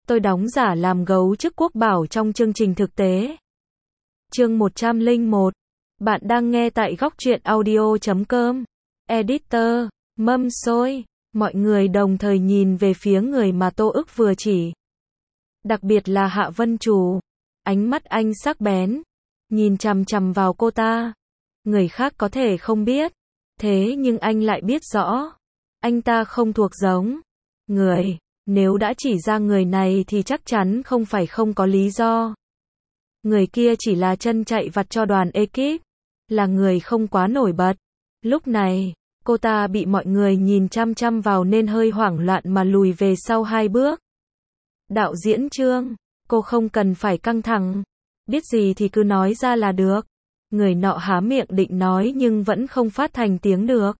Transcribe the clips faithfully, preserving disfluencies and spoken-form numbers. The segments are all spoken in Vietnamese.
tôi đóng giả làm gấu chức quốc bảo trong chương trình thực tế. Chương một trăm lẻ một. Bạn đang nghe tại góc truyện audio chấm com. Editor, mâm xôi. Mọi người đồng thời nhìn về phía người mà Tô Ức vừa chỉ. Đặc biệt là Hạ Vân Trù. Ánh mắt anh sắc bén. Nhìn chằm chằm vào cô ta. Người khác có thể không biết. Thế nhưng anh lại biết rõ. Anh ta không thuộc giống. Người. Nếu đã chỉ ra người này thì chắc chắn không phải không có lý do. Người kia chỉ là chân chạy vặt cho đoàn ekip. Là người không quá nổi bật. Lúc này, cô ta bị mọi người nhìn chăm chăm vào nên hơi hoảng loạn mà lùi về sau hai bước. Đạo diễn Trương, cô không cần phải căng thẳng. Biết gì thì cứ nói ra là được. Người nọ há miệng định nói nhưng vẫn không phát thành tiếng được.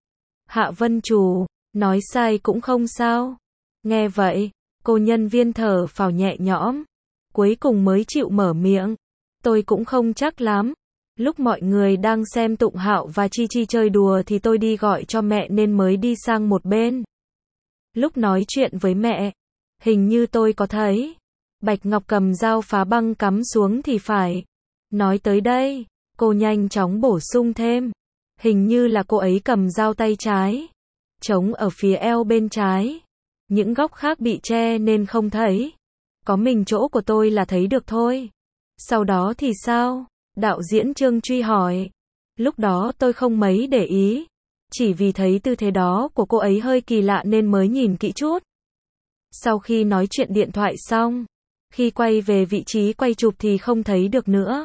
Hạ Vân Trù, nói sai cũng không sao. Nghe vậy, cô nhân viên thở phào nhẹ nhõm. Cuối cùng mới chịu mở miệng. Tôi cũng không chắc lắm. Lúc mọi người đang xem Tụng Hạo và Chi Chi chơi đùa thì tôi đi gọi cho mẹ nên mới đi sang một bên. Lúc nói chuyện với mẹ, hình như tôi có thấy Bạch Ngọc cầm dao phá băng cắm xuống thì phải. Nói tới đây, cô nhanh chóng bổ sung thêm. Hình như là cô ấy cầm dao tay trái. Trống ở phía eo bên trái. Những góc khác bị che nên không thấy. Có mình chỗ của tôi là thấy được thôi. Sau đó thì sao? Đạo diễn Trương truy hỏi. Lúc đó tôi không mấy để ý. Chỉ vì thấy tư thế đó của cô ấy hơi kỳ lạ nên mới nhìn kỹ chút. Sau khi nói chuyện điện thoại xong, khi quay về vị trí quay chụp thì không thấy được nữa.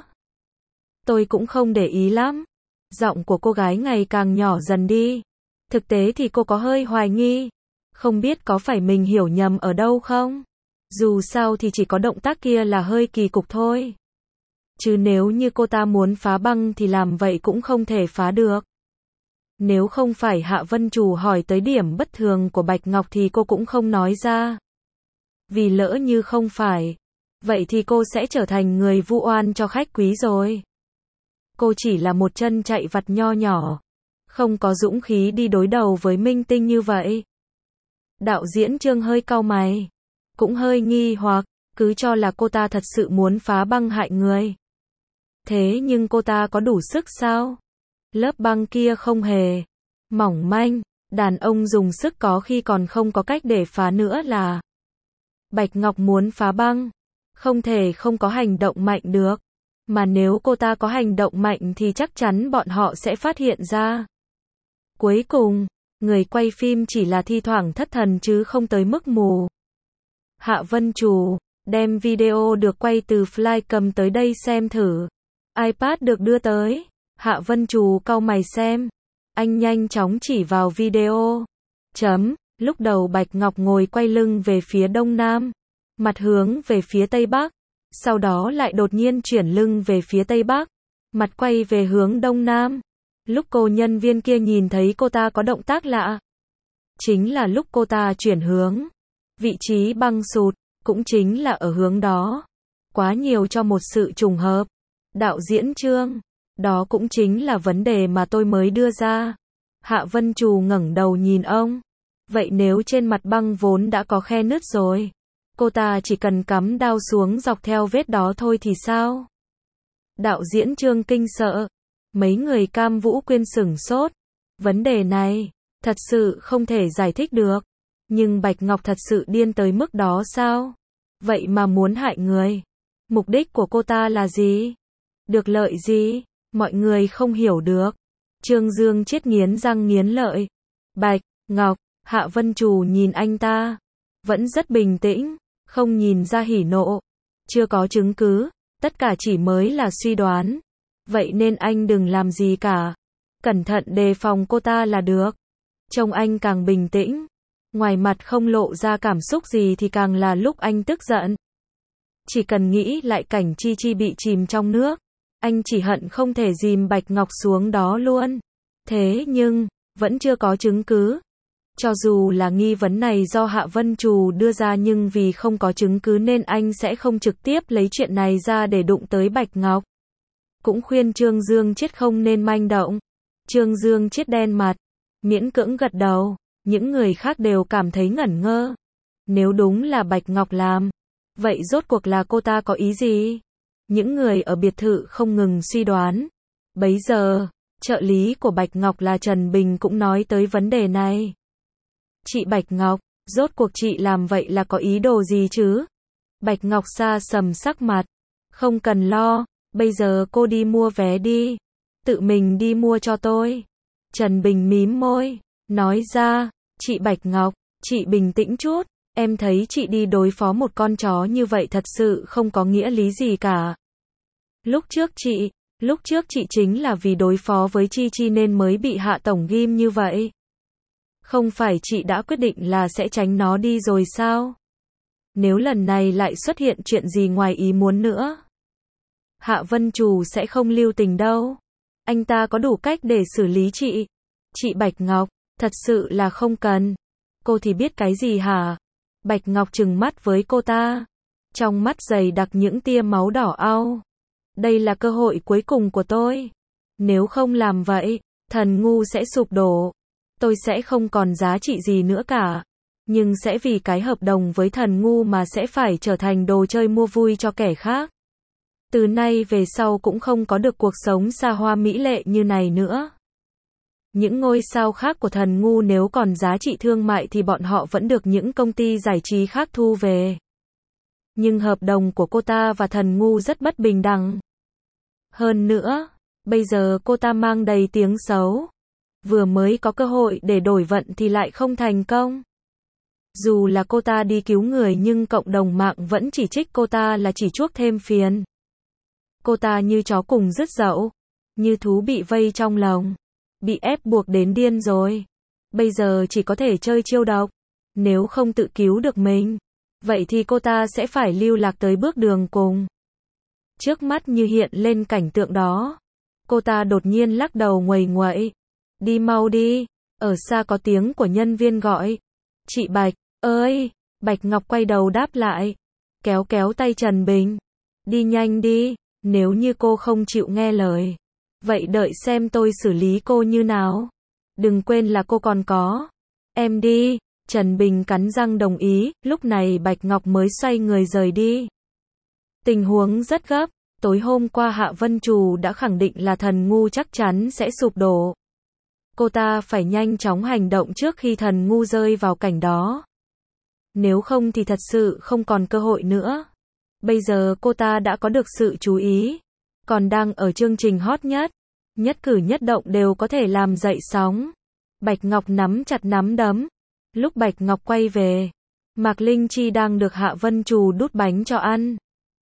Tôi cũng không để ý lắm. Giọng của cô gái ngày càng nhỏ dần đi. Thực tế thì cô có hơi hoài nghi. Không biết có phải mình hiểu nhầm ở đâu không? Dù sao thì chỉ có động tác kia là hơi kỳ cục thôi. Chứ nếu như cô ta muốn phá băng thì làm vậy cũng không thể phá được. Nếu không phải Hạ Vân Trù hỏi tới điểm bất thường của Bạch Ngọc thì cô cũng không nói ra. Vì lỡ như không phải, vậy thì cô sẽ trở thành người vu oan cho khách quý rồi. Cô chỉ là một chân chạy vặt nho nhỏ. Không có dũng khí đi đối đầu với minh tinh như vậy. Đạo diễn Trương hơi cau mày. Cũng hơi nghi hoặc, cứ cho là cô ta thật sự muốn phá băng hại người. Thế nhưng cô ta có đủ sức sao? Lớp băng kia không hề mỏng manh, đàn ông dùng sức có khi còn không có cách để phá nữa là. Bạch Ngọc muốn phá băng, không thể không có hành động mạnh được. Mà nếu cô ta có hành động mạnh thì chắc chắn bọn họ sẽ phát hiện ra. Cuối cùng, người quay phim chỉ là thi thoảng thất thần chứ không tới mức mù. Hạ Vân Trù, đem video được quay từ Flycam tới đây xem thử. iPad được đưa tới. Hạ Vân Trù cau mày xem. Anh nhanh chóng chỉ vào video. Chấm, lúc đầu Bạch Ngọc ngồi quay lưng về phía đông nam. Mặt hướng về phía tây bắc. Sau đó lại đột nhiên chuyển lưng về phía tây bắc. Mặt quay về hướng đông nam. Lúc cô nhân viên kia nhìn thấy cô ta có động tác lạ. Chính là lúc cô ta chuyển hướng. Vị trí băng sụt, cũng chính là ở hướng đó. Quá nhiều cho một sự trùng hợp. Đạo diễn Trương, đó cũng chính là vấn đề mà tôi mới đưa ra. Hạ Vân Trù ngẩng đầu nhìn ông. Vậy nếu trên mặt băng vốn đã có khe nứt rồi, cô ta chỉ cần cắm đao xuống dọc theo vết đó thôi thì sao? Đạo diễn Trương kinh sợ. Mấy người Cam Vũ Quyên sửng sốt. Vấn đề này, thật sự không thể giải thích được. Nhưng Bạch Ngọc thật sự điên tới mức đó sao? Vậy mà muốn hại người. Mục đích của cô ta là gì? Được lợi gì? Mọi người không hiểu được. Trương Dương chết nghiến răng nghiến lợi. Bạch Ngọc, Hạ Vân Trù nhìn anh ta. Vẫn rất bình tĩnh, không nhìn ra hỉ nộ. Chưa có chứng cứ, tất cả chỉ mới là suy đoán. Vậy nên anh đừng làm gì cả. Cẩn thận đề phòng cô ta là được. Trông anh càng bình tĩnh. Ngoài mặt không lộ ra cảm xúc gì thì càng là lúc anh tức giận. Chỉ cần nghĩ lại cảnh Chi Chi bị chìm trong nước. Anh chỉ hận không thể dìm Bạch Ngọc xuống đó luôn. Thế nhưng, vẫn chưa có chứng cứ. Cho dù là nghi vấn này do Hạ Vân Trù đưa ra nhưng vì không có chứng cứ nên anh sẽ không trực tiếp lấy chuyện này ra để đụng tới Bạch Ngọc. Cũng khuyên Trương Dương chết không nên manh động. Trương Dương chết đen mặt. Miễn cưỡng gật đầu. Những người khác đều cảm thấy ngẩn ngơ. Nếu đúng là Bạch Ngọc làm, vậy rốt cuộc là cô ta có ý gì? Những người ở biệt thự không ngừng suy đoán. Bấy giờ, trợ lý của Bạch Ngọc là Trần Bình cũng nói tới vấn đề này. Chị Bạch Ngọc, rốt cuộc chị làm vậy là có ý đồ gì chứ? Bạch Ngọc xa sầm sắc mặt. Không cần lo, bây giờ cô đi mua vé đi. Tự mình đi mua cho tôi. Trần Bình mím môi, nói ra, chị Bạch Ngọc, chị bình tĩnh chút. Em thấy chị đi đối phó một con chó như vậy thật sự không có nghĩa lý gì cả. Lúc trước chị, lúc trước chị chính là vì đối phó với Chi Chi nên mới bị Hạ Tổng ghim như vậy. Không phải chị đã quyết định là sẽ tránh nó đi rồi sao? Nếu lần này lại xuất hiện chuyện gì ngoài ý muốn nữa, Hạ Vân Trù sẽ không lưu tình đâu. Anh ta có đủ cách để xử lý chị. Chị Bạch Ngọc, thật sự là không cần. Cô thì biết cái gì hả? Bạch Ngọc trừng mắt với cô ta. Trong mắt dày đặc những tia máu đỏ au. Đây là cơ hội cuối cùng của tôi. Nếu không làm vậy, thần ngu sẽ sụp đổ. Tôi sẽ không còn giá trị gì nữa cả. Nhưng sẽ vì cái hợp đồng với thần ngu mà sẽ phải trở thành đồ chơi mua vui cho kẻ khác. Từ nay về sau cũng không có được cuộc sống xa hoa mỹ lệ như này nữa. Những ngôi sao khác của thần ngu nếu còn giá trị thương mại thì bọn họ vẫn được những công ty giải trí khác thu về. Nhưng hợp đồng của cô ta và thần ngu rất bất bình đẳng. Hơn nữa, bây giờ cô ta mang đầy tiếng xấu. Vừa mới có cơ hội để đổi vận thì lại không thành công. Dù là cô ta đi cứu người nhưng cộng đồng mạng vẫn chỉ trích cô ta là chỉ chuốc thêm phiền. Cô ta như chó cùng rứt dậu, như thú bị vây trong lồng, bị ép buộc đến điên rồi. Bây giờ chỉ có thể chơi chiêu độc. Nếu không tự cứu được mình, vậy thì cô ta sẽ phải lưu lạc tới bước đường cùng. Trước mắt như hiện lên cảnh tượng đó. Cô ta đột nhiên lắc đầu nguầy nguậy. Đi mau đi. Ở xa có tiếng của nhân viên gọi. Chị Bạch, ơi! Bạch Ngọc quay đầu đáp lại. Kéo kéo tay Trần Bình. Đi nhanh đi. Nếu như cô không chịu nghe lời, vậy đợi xem tôi xử lý cô như nào. Đừng quên là cô còn có em đi. Trần Bình cắn răng đồng ý. Lúc này Bạch Ngọc mới xoay người rời đi. Tình huống rất gấp. Tối hôm qua Hạ Vân Trù đã khẳng định là thần ngu chắc chắn sẽ sụp đổ. Cô ta phải nhanh chóng hành động trước khi thần ngu rơi vào cảnh đó. Nếu không thì thật sự không còn cơ hội nữa. Bây giờ cô ta đã có được sự chú ý, còn đang ở chương trình hot nhất, nhất cử nhất động đều có thể làm dậy sóng. Bạch Ngọc nắm chặt nắm đấm. Lúc Bạch Ngọc quay về, Mạc Linh Chi đang được Hạ Vân Trù đút bánh cho ăn.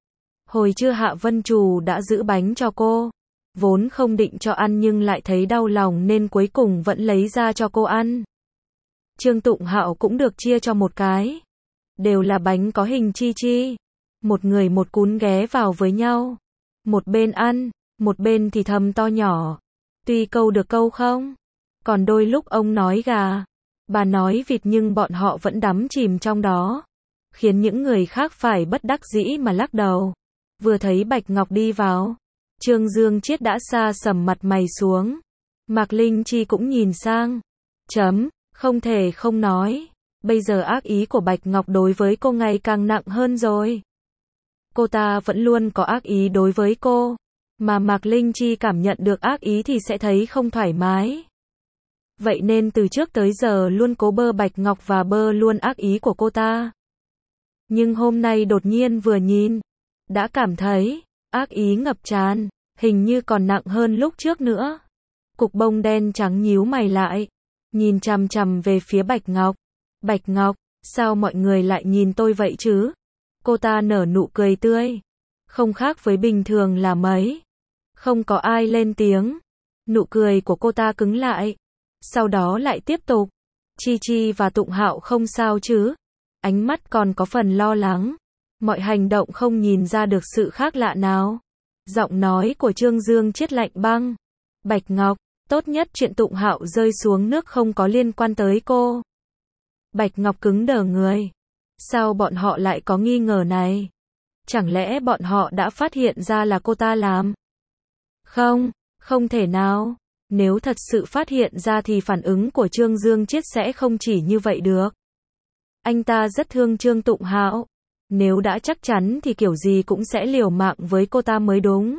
Hồi trưa Hạ Vân Trù đã giữ bánh cho cô, vốn không định cho ăn nhưng lại thấy đau lòng nên cuối cùng vẫn lấy ra cho cô ăn. Trương Tụng Hạo cũng được chia cho một cái, đều là bánh có hình Chi Chi. Một người một cún ghé vào với nhau. Một bên ăn, một bên thì thầm to nhỏ. Tuy câu được câu không. Còn đôi lúc ông nói gà, bà nói vịt nhưng bọn họ vẫn đắm chìm trong đó. Khiến những người khác phải bất đắc dĩ mà lắc đầu. Vừa thấy Bạch Ngọc đi vào, Trương Dương Chiết đã xa sầm mặt mày xuống. Mạc Linh Chi cũng nhìn sang. Chấm, không thể không nói. Bây giờ ác ý của Bạch Ngọc đối với cô ngày càng nặng hơn rồi. Cô ta vẫn luôn có ác ý đối với cô, mà Mạc Linh Chi cảm nhận được ác ý thì sẽ thấy không thoải mái. Vậy nên từ trước tới giờ luôn cố bơ Bạch Ngọc và bơ luôn ác ý của cô ta. Nhưng hôm nay đột nhiên vừa nhìn, đã cảm thấy, ác ý ngập tràn, hình như còn nặng hơn lúc trước nữa. Cục bông đen trắng nhíu mày lại, nhìn chằm chằm về phía Bạch Ngọc. Bạch Ngọc, sao mọi người lại nhìn tôi vậy chứ? Cô ta nở nụ cười tươi. Không khác với bình thường là mấy. Không có ai lên tiếng. Nụ cười của cô ta cứng lại. Sau đó lại tiếp tục. Chi Chi và Tụng Hạo không sao chứ? Ánh mắt còn có phần lo lắng. Mọi hành động không nhìn ra được sự khác lạ nào. Giọng nói của Trương Dương Chiết lạnh băng. Bạch Ngọc, tốt nhất chuyện Tụng Hạo rơi xuống nước không có liên quan tới cô. Bạch Ngọc cứng đờ người. Sao bọn họ lại có nghi ngờ này? Chẳng lẽ bọn họ đã phát hiện ra là cô ta làm? Không, không thể nào. Nếu thật sự phát hiện ra thì phản ứng của Trương Dương Chiết sẽ không chỉ như vậy được. Anh ta rất thương Trương Tụng Hạo. Nếu đã chắc chắn thì kiểu gì cũng sẽ liều mạng với cô ta mới đúng.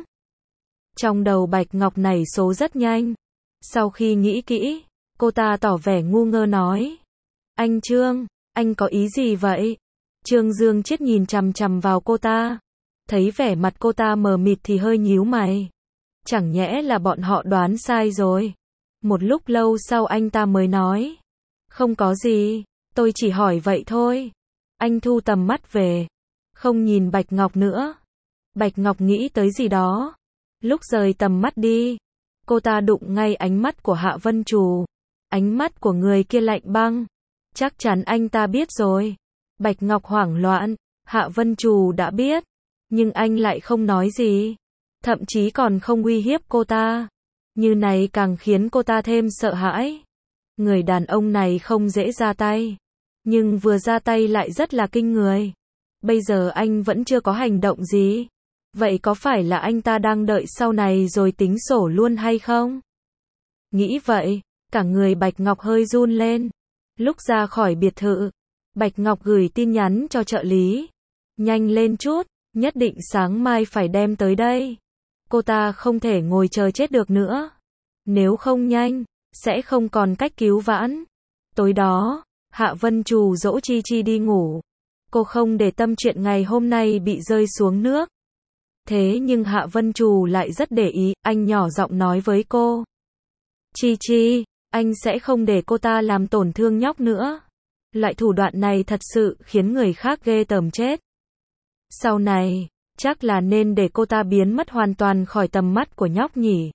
Trong đầu Bạch Ngọc nảy số rất nhanh. Sau khi nghĩ kỹ, cô ta tỏ vẻ ngu ngơ nói. Anh Trương, anh có ý gì vậy? Trương Dương Chiết nhìn chằm chằm vào cô ta. Thấy vẻ mặt cô ta mờ mịt thì hơi nhíu mày. Chẳng nhẽ là bọn họ đoán sai rồi. Một lúc lâu sau anh ta mới nói. Không có gì, tôi chỉ hỏi vậy thôi. Anh thu tầm mắt về. Không nhìn Bạch Ngọc nữa. Bạch Ngọc nghĩ tới gì đó. Lúc rời tầm mắt đi, cô ta đụng ngay ánh mắt của Hạ Vân Trù. Ánh mắt của người kia lạnh băng. Chắc chắn anh ta biết rồi. Bạch Ngọc hoảng loạn. Hạ Vân Trù đã biết. Nhưng anh lại không nói gì. Thậm chí còn không uy hiếp cô ta. Như này càng khiến cô ta thêm sợ hãi. Người đàn ông này không dễ ra tay. Nhưng vừa ra tay lại rất là kinh người. Bây giờ anh vẫn chưa có hành động gì. Vậy có phải là anh ta đang đợi sau này rồi tính sổ luôn hay không? Nghĩ vậy, cả người Bạch Ngọc hơi run lên. Lúc ra khỏi biệt thự, Bạch Ngọc gửi tin nhắn cho trợ lý. Nhanh lên chút, nhất định sáng mai phải đem tới đây. Cô ta không thể ngồi chờ chết được nữa. Nếu không nhanh, sẽ không còn cách cứu vãn. Tối đó, Hạ Vân Trù dỗ Chi Chi đi ngủ. Cô không để tâm chuyện ngày hôm nay bị rơi xuống nước. Thế nhưng Hạ Vân Trù lại rất để ý, anh nhỏ giọng nói với cô. Chi Chi, anh sẽ không để cô ta làm tổn thương nhóc nữa. Loại thủ đoạn này thật sự khiến người khác ghê tởm chết. Sau này, chắc là nên để cô ta biến mất hoàn toàn khỏi tầm mắt của nhóc nhỉ.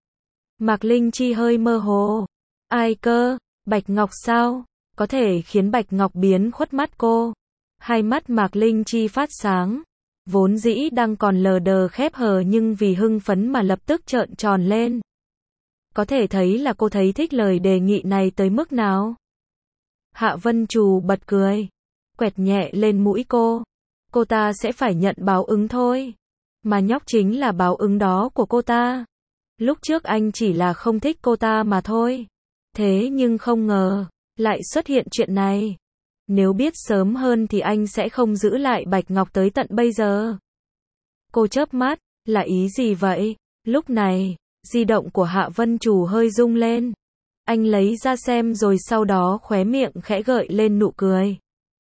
Mạc Linh Chi hơi mơ hồ. Ai cơ, Bạch Ngọc sao? Có thể khiến Bạch Ngọc biến khuất mắt cô. Hai mắt Mạc Linh Chi phát sáng. Vốn dĩ đang còn lờ đờ khép hờ nhưng vì hưng phấn mà lập tức trợn tròn lên. Có thể thấy là cô thấy thích lời đề nghị này tới mức nào. Hạ Vân Trù bật cười. Quẹt nhẹ lên mũi cô. Cô ta sẽ phải nhận báo ứng thôi. Mà nhóc chính là báo ứng đó của cô ta. Lúc trước anh chỉ là không thích cô ta mà thôi. Thế nhưng không ngờ, lại xuất hiện chuyện này. Nếu biết sớm hơn thì anh sẽ không giữ lại Bạch Ngọc tới tận bây giờ. Cô chớp mắt, là ý gì vậy? Lúc này, di động của Hạ Vân Trù hơi rung lên. Anh lấy ra xem rồi sau đó khóe miệng khẽ gợi lên nụ cười.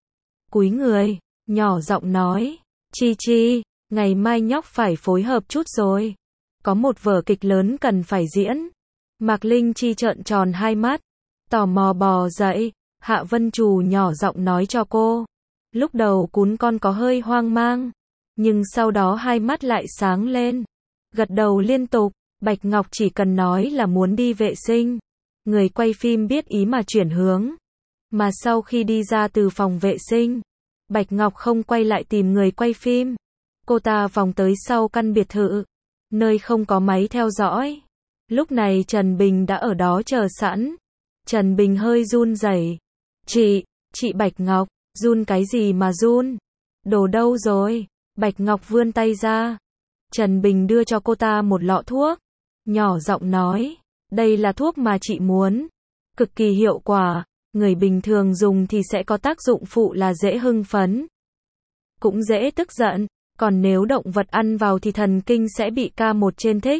Cúi người, nhỏ giọng nói. Chi Chi, ngày mai nhóc phải phối hợp chút rồi. Có một vở kịch lớn cần phải diễn. Mạc Linh Chi trợn tròn hai mắt. Tò mò bò dậy. Hạ Vân Trù nhỏ giọng nói cho cô. Lúc đầu cún con có hơi hoang mang. Nhưng sau đó hai mắt lại sáng lên. Gật đầu liên tục. Bạch Ngọc chỉ cần nói là muốn đi vệ sinh. Người quay phim biết ý mà chuyển hướng. Mà sau khi đi ra từ phòng vệ sinh, Bạch Ngọc không quay lại tìm người quay phim. Cô ta vòng tới sau căn biệt thự. Nơi không có máy theo dõi. Lúc này Trần Bình đã ở đó chờ sẵn. Trần Bình hơi run rẩy. Chị, chị Bạch Ngọc, run cái gì mà run? Đồ đâu rồi? Bạch Ngọc vươn tay ra. Trần Bình đưa cho cô ta một lọ thuốc. Nhỏ giọng nói, đây là thuốc mà chị muốn. Cực kỳ hiệu quả, người bình thường dùng thì sẽ có tác dụng phụ là dễ hưng phấn. Cũng dễ tức giận, còn nếu động vật ăn vào thì thần kinh sẽ bị ca một trên thích.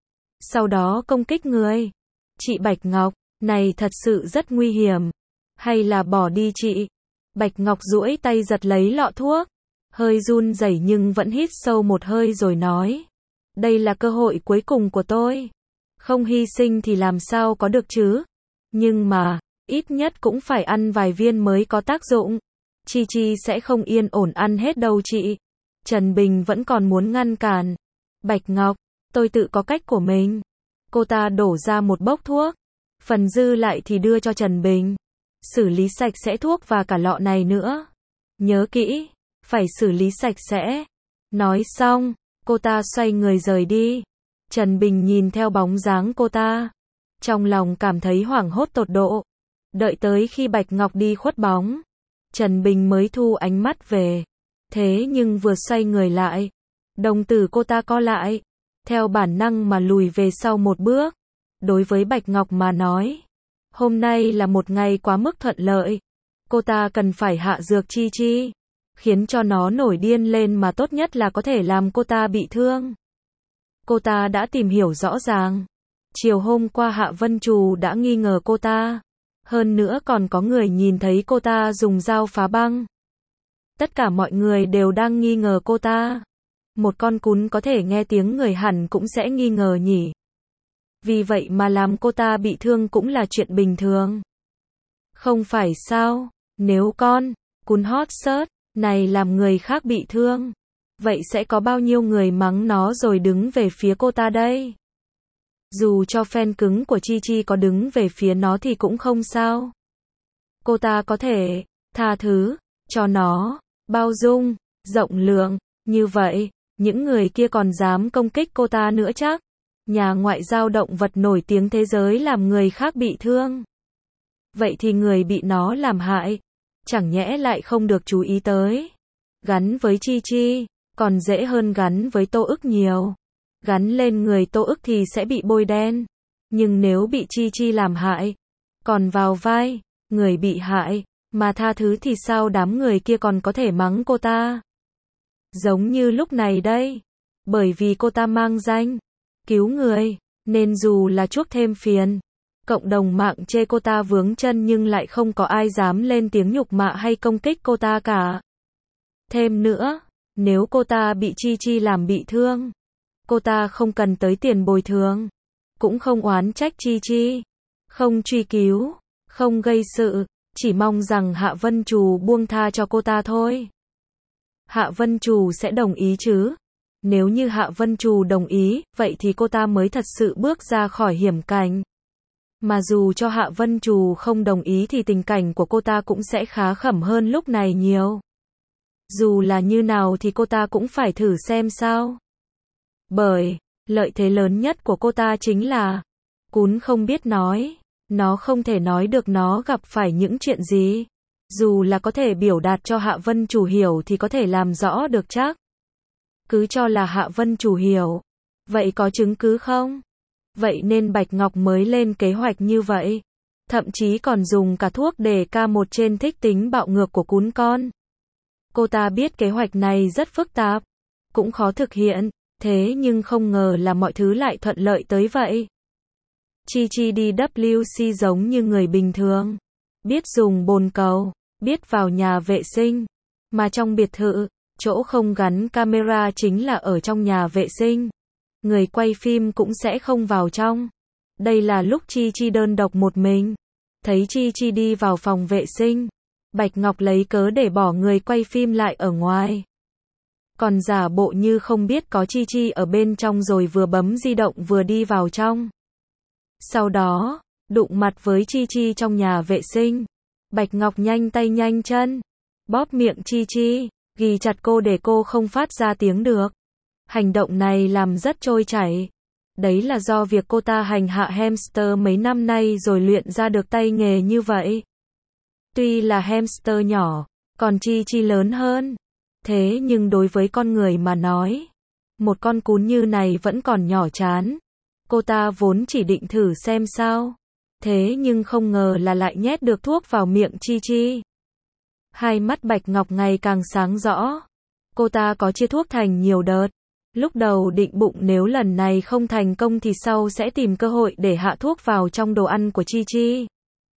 Sau đó công kích người. Chị Bạch Ngọc, này thật sự rất nguy hiểm. Hay là bỏ đi chị? Bạch Ngọc duỗi tay giật lấy lọ thuốc. Hơi run rẩy nhưng vẫn hít sâu một hơi rồi nói. Đây là cơ hội cuối cùng của tôi. Không hy sinh thì làm sao có được chứ? Nhưng mà, ít nhất cũng phải ăn vài viên mới có tác dụng. Chi Chi sẽ không yên ổn ăn hết đâu chị. Trần Bình vẫn còn muốn ngăn cản. Bạch Ngọc, tôi tự có cách của mình. Cô ta đổ ra một bốc thuốc. Phần dư lại thì đưa cho Trần Bình. Xử lý sạch sẽ thuốc và cả lọ này nữa. Nhớ kỹ, phải xử lý sạch sẽ. Nói xong, cô ta xoay người rời đi. Trần Bình nhìn theo bóng dáng cô ta. Trong lòng cảm thấy hoảng hốt tột độ. Đợi tới khi Bạch Ngọc đi khuất bóng. Trần Bình mới thu ánh mắt về. Thế nhưng vừa xoay người lại. Đồng tử cô ta co lại. Theo bản năng mà lùi về sau một bước. Đối với Bạch Ngọc mà nói. Hôm nay là một ngày quá mức thuận lợi. Cô ta cần phải hạ dược Chi Chi, khiến cho nó nổi điên lên mà tốt nhất là có thể làm cô ta bị thương. Cô ta đã tìm hiểu rõ ràng. Chiều hôm qua Hạ Vân Trù đã nghi ngờ cô ta. Hơn nữa còn có người nhìn thấy cô ta dùng dao phá băng. Tất cả mọi người đều đang nghi ngờ cô ta. Một con cún có thể nghe tiếng người hẳn cũng sẽ nghi ngờ nhỉ. Vì vậy mà làm cô ta bị thương cũng là chuyện bình thường. Không phải sao? Nếu con cún hot search này làm người khác bị thương, vậy sẽ có bao nhiêu người mắng nó rồi đứng về phía cô ta đây? Dù cho fan cứng của Chi Chi có đứng về phía nó thì cũng không sao. Cô ta có thể tha thứ cho nó, bao dung, rộng lượng, như vậy, những người kia còn dám công kích cô ta nữa chắc. Nhà ngoại giao động vật nổi tiếng thế giới làm người khác bị thương. Vậy thì người bị nó làm hại, chẳng nhẽ lại không được chú ý tới. Gắn với Chi Chi, còn dễ hơn gắn với Tô Ức nhiều. Gắn lên người Tô Ức thì sẽ bị bôi đen. Nhưng nếu bị Chi Chi làm hại, còn vào vai người bị hại, mà tha thứ thì sao đám người kia còn có thể mắng cô ta? Giống như lúc này đây. Bởi vì cô ta mang danh cứu người, nên dù là chuốc thêm phiền, cộng đồng mạng chê cô ta vướng chân nhưng lại không có ai dám lên tiếng nhục mạ hay công kích cô ta cả. Thêm nữa, nếu cô ta bị Chi Chi làm bị thương, cô ta không cần tới tiền bồi thường, cũng không oán trách Chi Chi, không truy cứu, không gây sự, chỉ mong rằng Hạ Vân Trù buông tha cho cô ta thôi. Hạ Vân Trù sẽ đồng ý chứ? Nếu như Hạ Vân Trù đồng ý, vậy thì cô ta mới thật sự bước ra khỏi hiểm cảnh. Mà dù cho Hạ Vân Trù không đồng ý thì tình cảnh của cô ta cũng sẽ khá khẩm hơn lúc này nhiều. Dù là như nào thì cô ta cũng phải thử xem sao. Bởi, lợi thế lớn nhất của cô ta chính là cún không biết nói. Nó không thể nói được nó gặp phải những chuyện gì. Dù là có thể biểu đạt cho Hạ Vân Trù hiểu thì có thể làm rõ được chắc. Cứ cho là Hạ Vân Trù hiểu. Vậy có chứng cứ không? Vậy nên Bạch Ngọc mới lên kế hoạch như vậy. Thậm chí còn dùng cả thuốc để ca một trên thích tính bạo ngược của cún con. Cô ta biết kế hoạch này rất phức tạp, cũng khó thực hiện, thế nhưng không ngờ là mọi thứ lại thuận lợi tới vậy. Chi Chi đi vê xê giống như người bình thường. Biết dùng bồn cầu, biết vào nhà vệ sinh. Mà trong biệt thự, chỗ không gắn camera chính là ở trong nhà vệ sinh. Người quay phim cũng sẽ không vào trong. Đây là lúc Chi Chi đơn độc một mình. Thấy Chi Chi đi vào phòng vệ sinh, Bạch Ngọc lấy cớ để bỏ người quay phim lại ở ngoài. Còn giả bộ như không biết có Chi Chi ở bên trong rồi vừa bấm di động vừa đi vào trong. Sau đó, đụng mặt với Chi Chi trong nhà vệ sinh. Bạch Ngọc nhanh tay nhanh chân, bóp miệng Chi Chi, ghi chặt cô để cô không phát ra tiếng được. Hành động này làm rất trôi chảy. Đấy là do việc cô ta hành hạ hamster mấy năm nay rồi luyện ra được tay nghề như vậy. Tuy là hamster nhỏ, còn Chi Chi lớn hơn. Thế nhưng đối với con người mà nói, một con cún như này vẫn còn nhỏ chán. Cô ta vốn chỉ định thử xem sao. Thế nhưng không ngờ là lại nhét được thuốc vào miệng Chi Chi. Hai mắt Bạch Ngọc ngày càng sáng rõ. Cô ta có chia thuốc thành nhiều đợt. Lúc đầu định bụng nếu lần này không thành công thì sau sẽ tìm cơ hội để hạ thuốc vào trong đồ ăn của Chi Chi.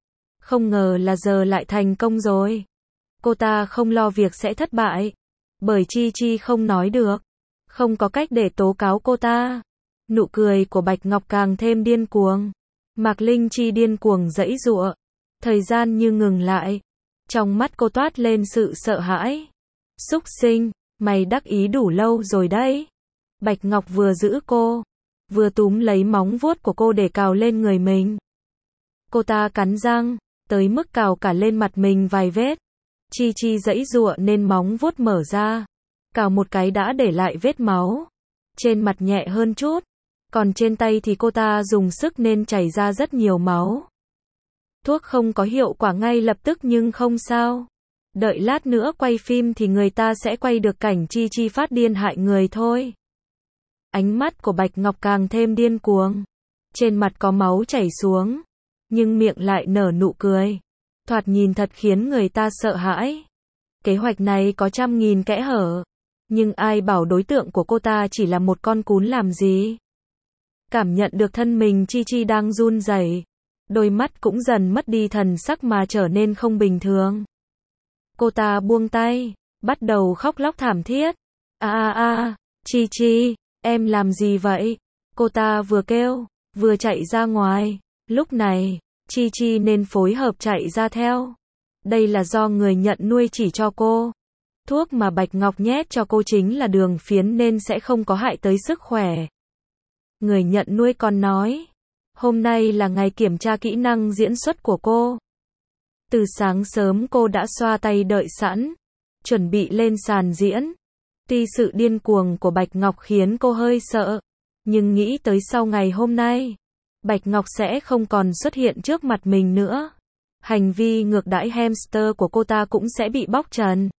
Không ngờ là giờ lại thành công rồi. Cô ta không lo việc sẽ thất bại. Bởi Chi Chi không nói được. Không có cách để tố cáo cô ta. Nụ cười của Bạch Ngọc càng thêm điên cuồng. Mạc Linh Chi điên cuồng giãy giụa. Thời gian như ngừng lại. Trong mắt cô toát lên sự sợ hãi. Súc sinh, mày đắc ý đủ lâu rồi đấy. Bạch Ngọc vừa giữ cô, vừa túm lấy móng vuốt của cô để cào lên người mình. Cô ta cắn răng, tới mức cào cả lên mặt mình vài vết. Chi Chi giãy giụa nên móng vuốt mở ra. Cào một cái đã để lại vết máu. Trên mặt nhẹ hơn chút. Còn trên tay thì cô ta dùng sức nên chảy ra rất nhiều máu. Thuốc không có hiệu quả ngay lập tức nhưng không sao. Đợi lát nữa quay phim thì người ta sẽ quay được cảnh Chi Chi phát điên hại người thôi. Ánh mắt của Bạch Ngọc càng thêm điên cuồng. Trên mặt có máu chảy xuống. Nhưng miệng lại nở nụ cười. thoạt nhìn thật khiến người ta sợ hãi. Kế hoạch này có trăm nghìn kẽ hở, nhưng ai bảo đối tượng của cô ta chỉ là một con cún làm gì. Cảm nhận được thân mình Chi Chi đang run rẩy, đôi mắt cũng dần mất đi thần sắc mà trở nên không bình thường. Cô ta buông tay, bắt đầu khóc lóc thảm thiết. A a a, Chi Chi, em làm gì vậy? Cô ta vừa kêu, vừa chạy ra ngoài. Lúc này, Chi Chi nên phối hợp chạy ra theo. Đây là do người nhận nuôi chỉ cho cô. Thuốc mà Bạch Ngọc nhét cho cô chính là đường phiến nên sẽ không có hại tới sức khỏe. Người nhận nuôi còn nói, hôm nay là ngày kiểm tra kỹ năng diễn xuất của cô. Từ sáng sớm cô đã xoa tay đợi sẵn, chuẩn bị lên sàn diễn. Tuy sự điên cuồng của Bạch Ngọc khiến cô hơi sợ, nhưng nghĩ tới sau ngày hôm nay, Bạch Ngọc sẽ không còn xuất hiện trước mặt mình nữa. Hành vi ngược đãi hamster của cô ta cũng sẽ bị bóc trần.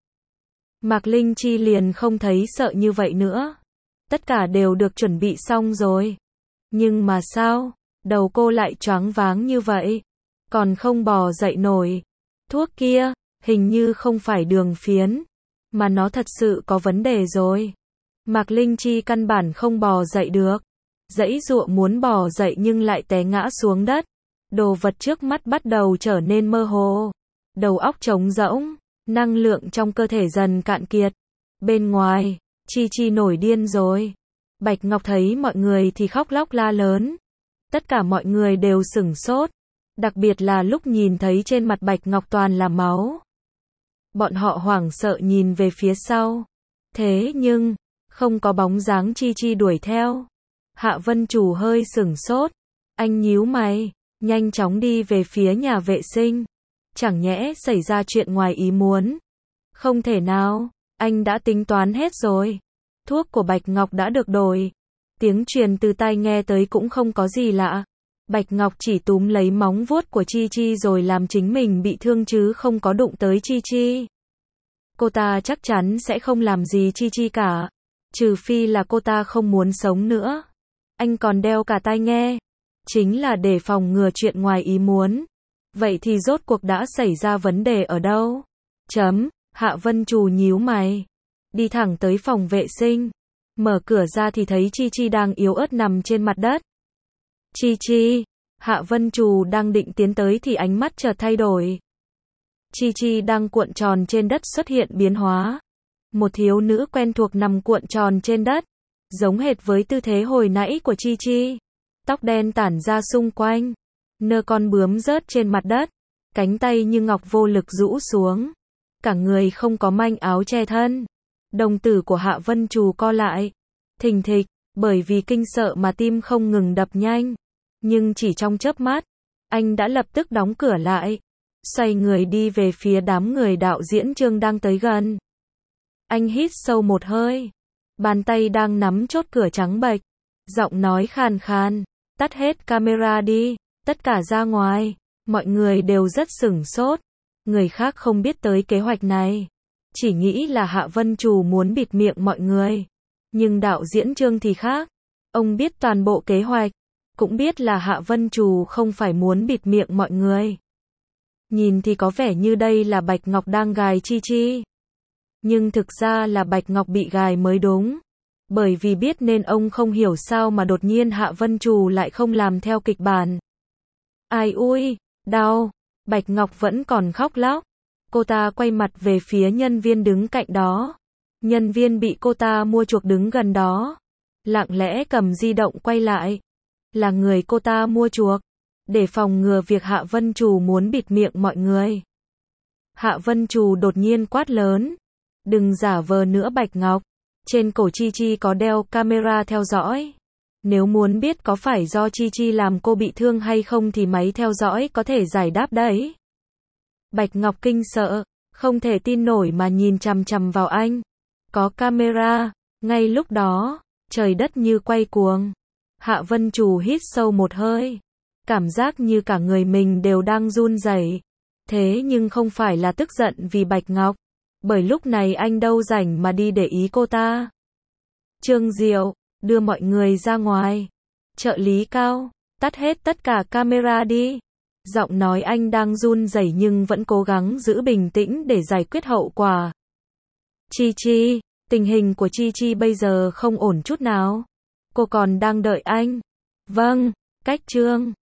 Mạc Linh Chi liền không thấy sợ như vậy nữa. Tất cả đều được chuẩn bị xong rồi. Nhưng mà sao, đầu cô lại choáng váng như vậy, còn không bò dậy nổi. Thuốc kia, hình như không phải đường phiến, mà nó thật sự có vấn đề rồi. Mạc Linh Chi căn bản không bò dậy được. Giãy giụa muốn bò dậy nhưng lại té ngã xuống đất. Đồ vật trước mắt bắt đầu trở nên mơ hồ. Đầu óc trống rỗng, năng lượng trong cơ thể dần cạn kiệt. Bên ngoài, Chi Chi nổi điên rồi. Bạch Ngọc thấy mọi người thì khóc lóc la lớn. Tất cả mọi người đều sửng sốt. Đặc biệt là lúc nhìn thấy trên mặt Bạch Ngọc toàn là máu. Bọn họ hoảng sợ nhìn về phía sau. Thế nhưng, không có bóng dáng Chi Chi đuổi theo. Hạ Vân Chủ hơi sửng sốt. Anh nhíu mày, nhanh chóng đi về phía nhà vệ sinh. Chẳng nhẽ xảy ra chuyện ngoài ý muốn. Không thể nào, anh đã tính toán hết rồi. Thuốc của Bạch Ngọc đã được đổi. Tiếng truyền từ tai nghe tới cũng không có gì lạ. Bạch Ngọc chỉ túm lấy móng vuốt của Chi Chi rồi làm chính mình bị thương chứ không có đụng tới Chi Chi. Cô ta chắc chắn sẽ không làm gì Chi Chi cả. Trừ phi là cô ta không muốn sống nữa. Anh còn đeo cả tai nghe. Chính là để phòng ngừa chuyện ngoài ý muốn. Vậy thì rốt cuộc đã xảy ra vấn đề ở đâu? Chấm, Hạ Vân Trù nhíu mày. Đi thẳng tới phòng vệ sinh. Mở cửa ra thì thấy Chi Chi đang yếu ớt nằm trên mặt đất. Chi Chi, Hạ Vân Trù đang định tiến tới thì ánh mắt chợt thay đổi. Chi Chi đang cuộn tròn trên đất xuất hiện biến hóa. Một thiếu nữ quen thuộc nằm cuộn tròn trên đất, giống hệt với tư thế hồi nãy của Chi Chi. Tóc đen tản ra xung quanh, nơ con bướm rớt trên mặt đất, cánh tay như ngọc vô lực rũ xuống. Cả người không có manh áo che thân. Đồng tử của Hạ Vân Trù co lại, thình thịch, bởi vì kinh sợ mà tim không ngừng đập nhanh. Nhưng chỉ trong chớp mắt, anh đã lập tức đóng cửa lại, xoay người đi về phía đám người đạo diễn Trương đang tới gần. Anh hít sâu một hơi, bàn tay đang nắm chốt cửa trắng bệch, giọng nói khàn khàn, tắt hết camera đi, tất cả ra ngoài. Mọi người đều rất sửng sốt, người khác không biết tới kế hoạch này, chỉ nghĩ là Hạ Vân Trù muốn bịt miệng mọi người. Nhưng đạo diễn Trương thì khác, ông biết toàn bộ kế hoạch, cũng biết là Hạ Vân Trù không phải muốn bịt miệng mọi người. Nhìn thì có vẻ như đây là Bạch Ngọc đang gài Chi Chi. Nhưng thực ra là Bạch Ngọc bị gài mới đúng. Bởi vì biết nên ông không hiểu sao mà đột nhiên Hạ Vân Trù lại không làm theo kịch bản. Ai ui, đau, Bạch Ngọc vẫn còn khóc lóc. Cô ta quay mặt về phía nhân viên đứng cạnh đó. Nhân viên bị cô ta mua chuộc đứng gần đó. Lặng lẽ cầm di động quay lại. Là người cô ta mua chuộc. Để phòng ngừa việc Hạ Vân Trù muốn bịt miệng mọi người. Hạ Vân Trù đột nhiên quát lớn. Đừng giả vờ nữa Bạch Ngọc. Trên cổ Chi Chi có đeo camera theo dõi. Nếu muốn biết có phải do Chi Chi làm cô bị thương hay không thì máy theo dõi có thể giải đáp đấy. Bạch Ngọc kinh sợ, không thể tin nổi mà nhìn chằm chằm vào anh. Có camera. Ngay lúc đó, trời đất như quay cuồng. Hạ Vân Trù hít sâu một hơi. Cảm giác như cả người mình đều đang run rẩy. Thế nhưng không phải là tức giận vì Bạch Ngọc. Bởi lúc này anh đâu rảnh mà đi để ý cô ta. Trương Diệu, đưa mọi người ra ngoài. Trợ lý Cao, tắt hết tất cả camera đi. Giọng nói anh đang run rẩy nhưng vẫn cố gắng giữ bình tĩnh để giải quyết hậu quả. Chi Chi, tình hình của Chi Chi bây giờ không ổn chút nào. Cô còn đang đợi anh. Vâng, cách Trương.